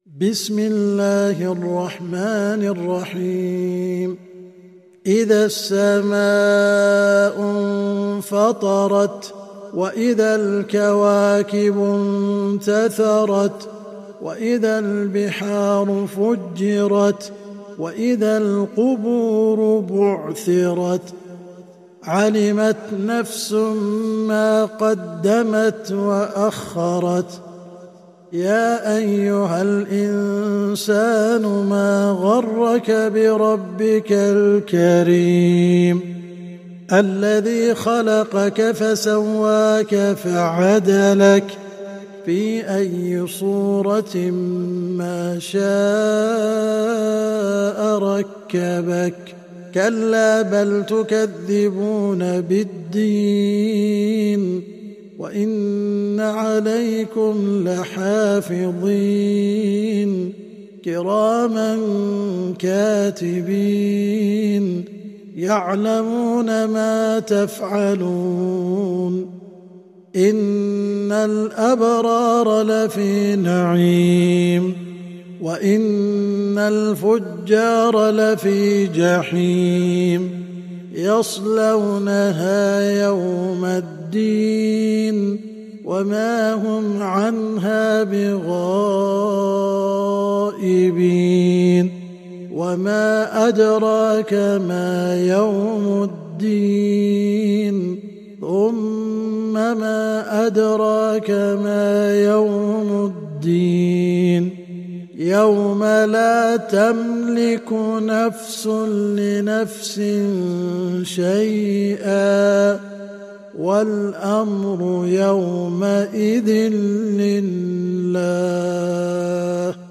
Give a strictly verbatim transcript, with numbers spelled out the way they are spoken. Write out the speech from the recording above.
بسم الله الرحمن الرحيم. إذا السماء انفطرت وإذا الكواكب انتثرت وإذا البحار فجرت وإذا القبور بعثرت علمت نفس ما قدمت وأخرت. يا أيها الإنسان ما غرك بربك الكريم الذي خلقك فسواك فعدلك في أي صورة ما شاء ركبك. كلا بل تكذبون بالدين وإن عليكم لحافظين كراما كاتبين يعلمون ما تفعلون. إن الأبرار لفي نعيم وإن الفجار لفي جحيم يصلونها يوم الدين وما هم عنها بغائبين. وما أدراك ما يوم الدين ثم ما أدراك ما يوم الدين يوم لا تملك نفس لنفس شيئا والأمر يومئذ لله.